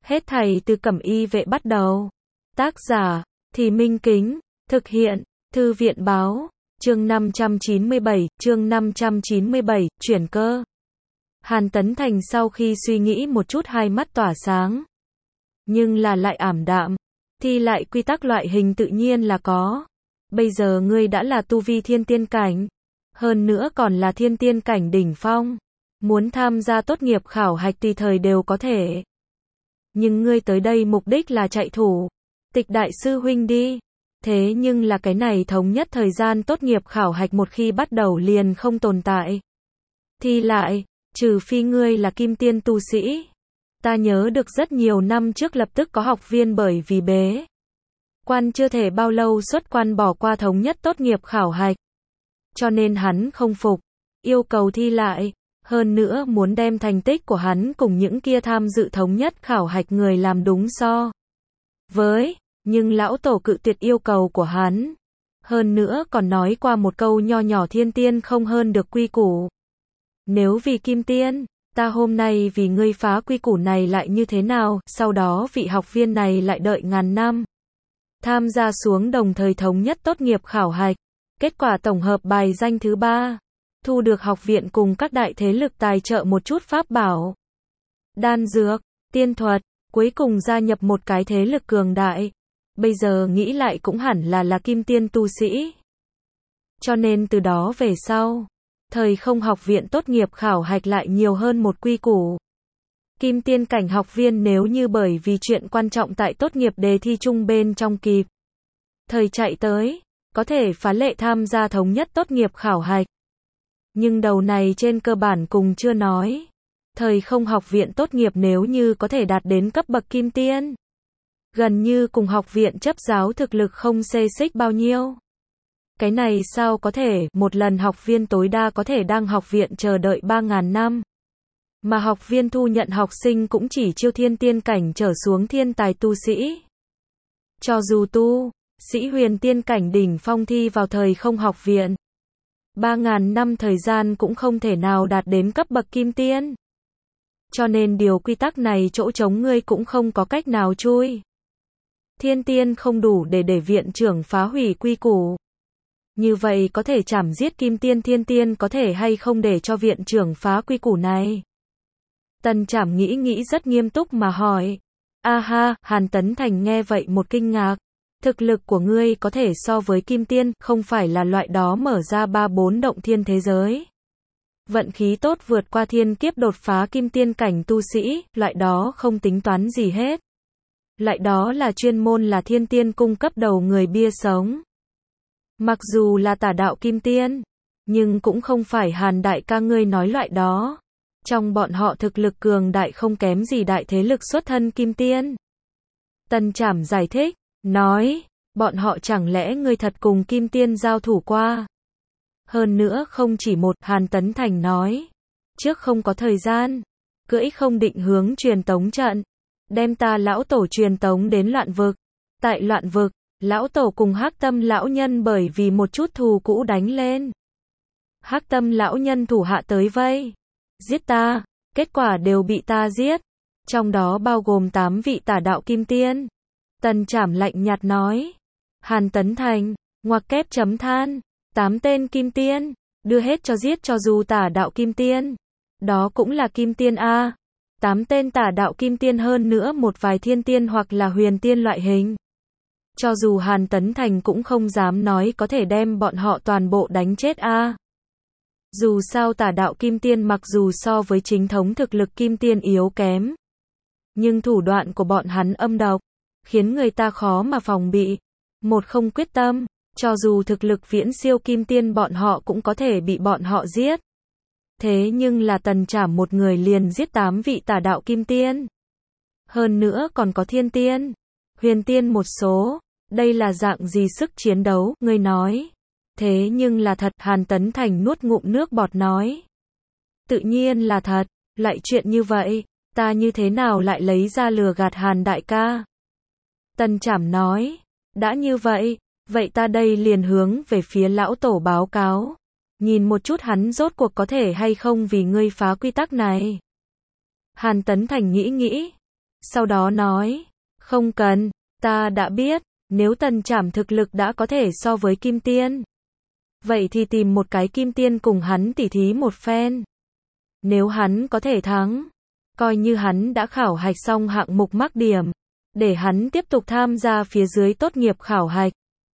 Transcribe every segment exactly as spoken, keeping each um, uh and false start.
Hết thảy từ Cẩm Y Vệ bắt đầu. Tác giả, Thì Minh Kính, thực hiện, Thư viện Báo, chương năm trăm chín mươi bảy, chương năm trăm chín mươi bảy, chuyển cơ. Hàn Tấn Thành sau khi suy nghĩ một chút hai mắt tỏa sáng. Nhưng là lại ảm đạm. Thi lại quy tắc loại hình tự nhiên là có. Bây giờ ngươi đã là tu vi thiên tiên cảnh. Hơn nữa còn là thiên tiên cảnh đỉnh phong. Muốn tham gia tốt nghiệp khảo hạch tùy thời đều có thể. Nhưng ngươi tới đây mục đích là chạy thủ tịch đại sư huynh đi. Thế nhưng là cái này thống nhất thời gian tốt nghiệp khảo hạch một khi bắt đầu liền không tồn tại. Thì lại, trừ phi ngươi là kim tiên tu sĩ. Ta nhớ được rất nhiều năm trước lập tức có học viên bởi vì bế quan chưa thể bao lâu xuất quan bỏ qua thống nhất tốt nghiệp khảo hạch. Cho nên hắn không phục, yêu cầu thi lại. Hơn nữa muốn đem thành tích của hắn cùng những kia tham dự thống nhất khảo hạch người làm đúng so với, nhưng lão tổ cự tuyệt yêu cầu của hắn. Hơn nữa còn nói qua một câu nho nhỏ thiên tiên không hơn được quy củ. Nếu vì kim tiên, ta hôm nay vì ngươi phá quy củ này lại như thế nào, sau đó vị học viên này lại đợi ngàn năm. Tham gia xuống đồng thời thống nhất tốt nghiệp khảo hạch. Kết quả tổng hợp bài danh thứ ba. Thu được học viện cùng các đại thế lực tài trợ một chút pháp bảo, đan dược, tiên thuật, cuối cùng gia nhập một cái thế lực cường đại. Bây giờ nghĩ lại cũng hẳn là là kim tiên tu sĩ. Cho nên từ đó về sau, thời không học viện tốt nghiệp khảo hạch lại nhiều hơn một quy củ. Kim tiên cảnh học viên nếu như bởi vì chuyện quan trọng tại tốt nghiệp đề thi chung bên trong kịp thời chạy tới, có thể phá lệ tham gia thống nhất tốt nghiệp khảo hạch. Nhưng đầu này trên cơ bản cùng chưa nói. Thời không học viện tốt nghiệp nếu như có thể đạt đến cấp bậc kim tiên, gần như cùng học viện chấp giáo thực lực không xê xích bao nhiêu. Cái này sao có thể, một lần học viên tối đa có thể đang học viện chờ đợi ba ngàn năm. Mà học viên thu nhận học sinh cũng chỉ chiêu thiên tiên cảnh trở xuống thiên tài tu sĩ. Cho dù tu sĩ huyền tiên cảnh đỉnh phong thi vào thời không học viện, ba ngàn năm thời gian cũng không thể nào đạt đến cấp bậc kim tiên. Cho nên điều quy tắc này chỗ trống ngươi cũng không có cách nào chui. Thiên tiên không đủ để để viện trưởng phá hủy quy củ. Như vậy có thể chảm giết kim tiên thiên tiên có thể hay không để cho viện trưởng phá quy củ này? Tần Trảm nghĩ nghĩ rất nghiêm túc mà hỏi. A ha, Hàn Tấn Thành nghe vậy một kinh ngạc. Thực lực của ngươi có thể so với kim tiên, không phải là loại đó mở ra ba bốn động thiên thế giới. Vận khí tốt vượt qua thiên kiếp đột phá kim tiên cảnh tu sĩ, loại đó không tính toán gì hết. Loại đó là chuyên môn là thiên tiên cung cấp đầu người bia sống. Mặc dù là tả đạo kim tiên, nhưng cũng không phải Hàn đại ca ngươi nói loại đó. Trong bọn họ thực lực cường đại không kém gì đại thế lực xuất thân kim tiên. Tần Trảm giải thích, nói, bọn họ chẳng lẽ ngươi thật cùng kim tiên giao thủ qua? Hơn nữa không chỉ một, Hàn Tấn Thành nói. Trước không có thời gian, cưỡi không định hướng truyền tống trận, đem ta lão tổ truyền tống đến loạn vực. Tại loạn vực, lão tổ cùng Hắc Tâm lão nhân bởi vì một chút thù cũ đánh lên. Hắc Tâm lão nhân thủ hạ tới vây giết ta, kết quả đều bị ta giết. Trong đó bao gồm tám vị tả đạo kim tiên. Tần Trảm lạnh nhạt nói. Hàn Tấn Thành, ngoặc kép chấm than, tám tên kim tiên, đưa hết cho giết cho dù tả đạo kim tiên. Đó cũng là kim tiên a. Tám tên tả đạo kim tiên hơn nữa một vài thiên tiên hoặc là huyền tiên loại hình. Cho dù Hàn Tấn Thành cũng không dám nói có thể đem bọn họ toàn bộ đánh chết a. Dù sao tả đạo kim tiên mặc dù so với chính thống thực lực kim tiên yếu kém, nhưng thủ đoạn của bọn hắn âm độc, khiến người ta khó mà phòng bị. Một không quyết tâm, cho dù thực lực viễn siêu kim tiên bọn họ cũng có thể bị bọn họ giết. Thế nhưng là Tần Trảm một người liền giết tám vị tả đạo kim tiên. Hơn nữa còn có thiên tiên, huyền tiên một số. Đây là dạng gì sức chiến đấu, ngươi nói? Thế nhưng là thật, Hàn Tấn Thành nuốt ngụm nước bọt nói. Tự nhiên là thật, lại chuyện như vậy, ta như thế nào lại lấy ra lừa gạt Hàn đại ca? Tần Trảm nói, đã như vậy, vậy ta đây liền hướng về phía lão tổ báo cáo. Nhìn một chút hắn rốt cuộc có thể hay không vì ngươi phá quy tắc này. Hàn Tấn Thành nghĩ nghĩ. sau đó nói, không cần, ta đã biết, nếu Tần Trảm thực lực đã có thể so với Kim Tiên. Vậy thì tìm một cái Kim Tiên cùng hắn tỉ thí một phen. Nếu hắn có thể thắng, coi như hắn đã khảo hạch xong hạng mục mắc điểm, để hắn tiếp tục tham gia phía dưới tốt nghiệp khảo hạch.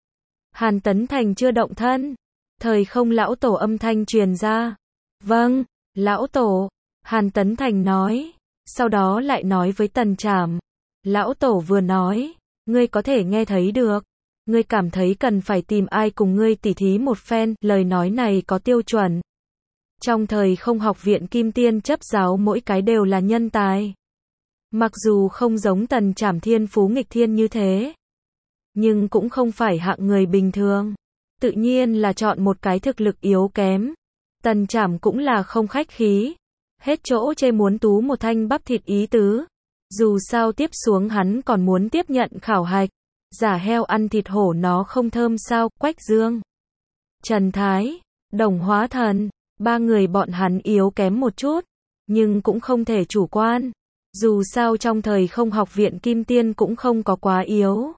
Hàn Tấn Thành chưa động thân, thời không lão tổ âm thanh truyền ra. Vâng, lão tổ, Hàn Tấn Thành nói, sau đó lại nói với Tần Trảm. Lão tổ vừa nói, ngươi có thể nghe thấy được, ngươi cảm thấy cần phải tìm ai cùng ngươi tỉ thí một phen, lời nói này có tiêu chuẩn. Trong thời không học viện Kim Tiên chấp giáo mỗi cái đều là nhân tài. Mặc dù không giống Tần Trảm thiên phú nghịch thiên như thế, nhưng cũng không phải hạng người bình thường. Tự nhiên là chọn một cái thực lực yếu kém. Tần Trảm cũng là không khách khí, hết chỗ chê muốn tú một thanh bắp thịt ý tứ. Dù sao tiếp xuống hắn còn muốn tiếp nhận khảo hạch. Giả heo ăn thịt hổ nó không thơm sao, Quách Dương, Trần Thái, Đồng Hóa Thần, ba người bọn hắn yếu kém một chút, nhưng cũng không thể chủ quan. Dù sao trong thời không học viện Kim Tiên cũng không có quá yếu.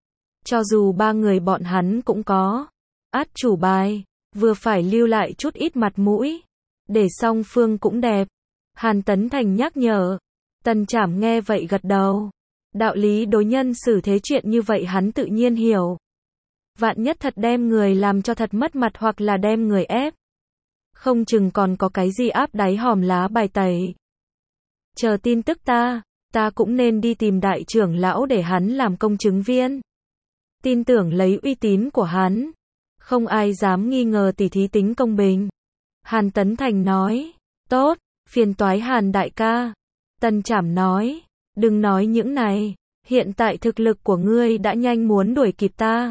Cho dù ba người bọn hắn cũng có át chủ bài, vừa phải lưu lại chút ít mặt mũi, để song phương cũng đẹp. Hàn Tấn Thành nhắc nhở. Tần Trảm nghe vậy gật đầu. Đạo lý đối nhân xử thế chuyện như vậy hắn tự nhiên hiểu. Vạn nhất thật đem người làm cho thật mất mặt hoặc là đem người ép, không chừng còn có cái gì áp đáy hòm lá bài tẩy. Chờ tin tức ta, ta cũng nên đi tìm đại trưởng lão để hắn làm công chứng viên. Tin tưởng lấy uy tín của hắn, không ai dám nghi ngờ tỉ thí tính công bình. Hàn Tấn Thành nói, tốt, phiền toái Hàn đại ca. Tần Trảm nói, đừng nói những này, hiện tại thực lực của ngươi đã nhanh muốn đuổi kịp ta.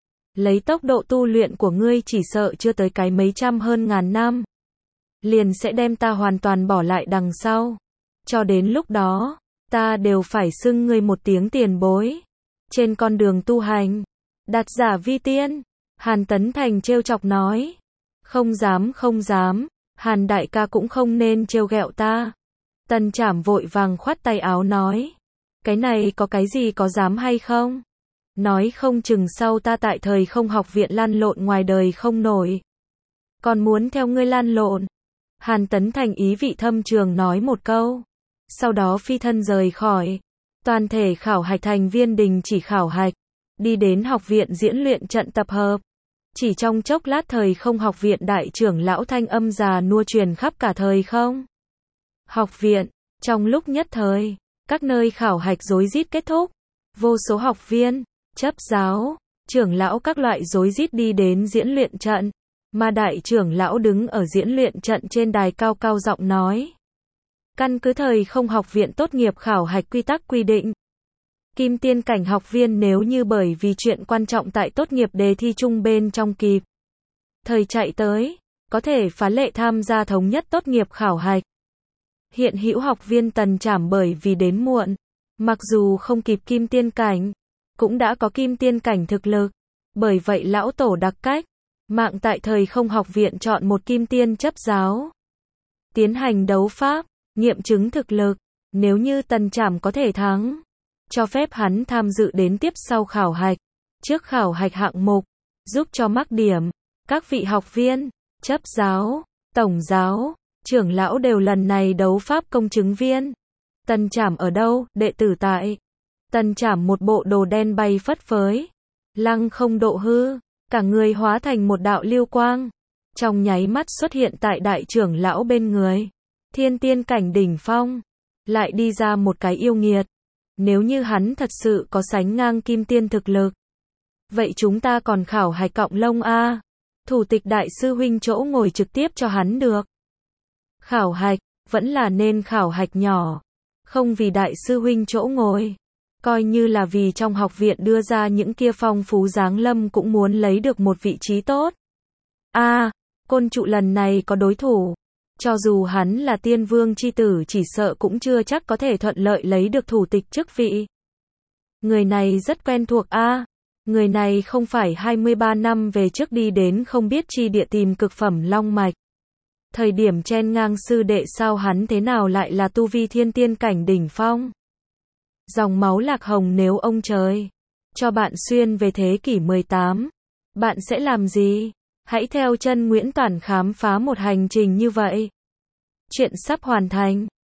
Lấy tốc độ tu luyện của ngươi chỉ sợ chưa tới cái mấy trăm hơn ngàn năm, liền sẽ đem ta hoàn toàn bỏ lại đằng sau. Cho đến lúc đó, ta đều phải xưng ngươi một tiếng tiền bối. Trên con đường tu hành, đạt giả vi tiên, Hàn Tấn Thành trêu chọc nói. Không dám không dám, Hàn đại ca cũng không nên trêu ghẹo ta. Tần Trảm vội vàng khoát tay áo nói. Cái này có cái gì có dám hay không? Nói không chừng sau ta tại thời không học viện lăn lộn ngoài đời không nổi, còn muốn theo ngươi lăn lộn. Hàn Tấn Thành ý vị thâm trường nói một câu, sau đó phi thân rời khỏi. Toàn thể khảo hạch thành viên đình chỉ khảo hạch, đi đến học viện diễn luyện trận tập hợp. Chỉ trong chốc lát thời không học viện đại trưởng lão thanh âm già nua truyền khắp cả thời không học viện. Trong lúc nhất thời, các nơi khảo hạch rối rít kết thúc. Vô số học viên, chấp giáo, trưởng lão các loại rối rít đi đến diễn luyện trận, mà đại trưởng lão đứng ở diễn luyện trận trên đài cao cao giọng nói. Căn cứ thời không học viện tốt nghiệp khảo hạch quy tắc quy định, Kim Tiên cảnh học viên nếu như bởi vì chuyện quan trọng tại tốt nghiệp đề thi chung bên trong kịp thời chạy tới, có thể phá lệ tham gia thống nhất tốt nghiệp khảo hạch. Hiện hữu học viên Tần Trảm bởi vì đến muộn, mặc dù không kịp Kim Tiên cảnh, cũng đã có Kim Tiên cảnh thực lực. Bởi vậy lão tổ đặc cách, mạng tại thời không học viện chọn một Kim Tiên chấp giáo, tiến hành đấu pháp, nghiệm chứng thực lực. Nếu như Tần Trảm có thể thắng, cho phép hắn tham dự đến tiếp sau khảo hạch, trước khảo hạch hạng mục, giúp cho mắc điểm. Các vị học viên, chấp giáo, tổng giáo, trưởng lão đều lần này đấu pháp công chứng viên. Tần Trảm ở đâu? Đệ tử tại. Tần Trảm một bộ đồ đen bay phất phới, lăng không độ hư, cả người hóa thành một đạo lưu quang, trong nháy mắt xuất hiện tại đại trưởng lão bên người. Thiên tiên cảnh đỉnh phong, lại đi ra một cái yêu nghiệt. Nếu như hắn thật sự có sánh ngang Kim Tiên thực lực, vậy chúng ta còn khảo hạch cọng lông a. Thủ tịch đại sư huynh chỗ ngồi trực tiếp cho hắn được. Khảo hạch, vẫn là nên khảo hạch nhỏ, không vì đại sư huynh chỗ ngồi, coi như là vì trong học viện đưa ra những kia phong phú giáng lâm cũng muốn lấy được một vị trí tốt. A, à, Côn Trụ lần này có đối thủ, cho dù hắn là tiên vương chi tử chỉ sợ cũng chưa chắc có thể thuận lợi lấy được thủ tịch chức vị. Người này rất quen thuộc a. À, người này không phải hai mươi ba năm về trước đi đến không biết chi địa tìm cực phẩm long mạch. Thời điểm chen ngang sư đệ sao hắn thế nào lại là tu vi thiên tiên cảnh đỉnh phong. Dòng máu lạc hồng nếu ông trời cho bạn xuyên về thế kỷ mười tám, bạn sẽ làm gì? Hãy theo chân Nguyễn Toản khám phá một hành trình như vậy. Chuyện sắp hoàn thành.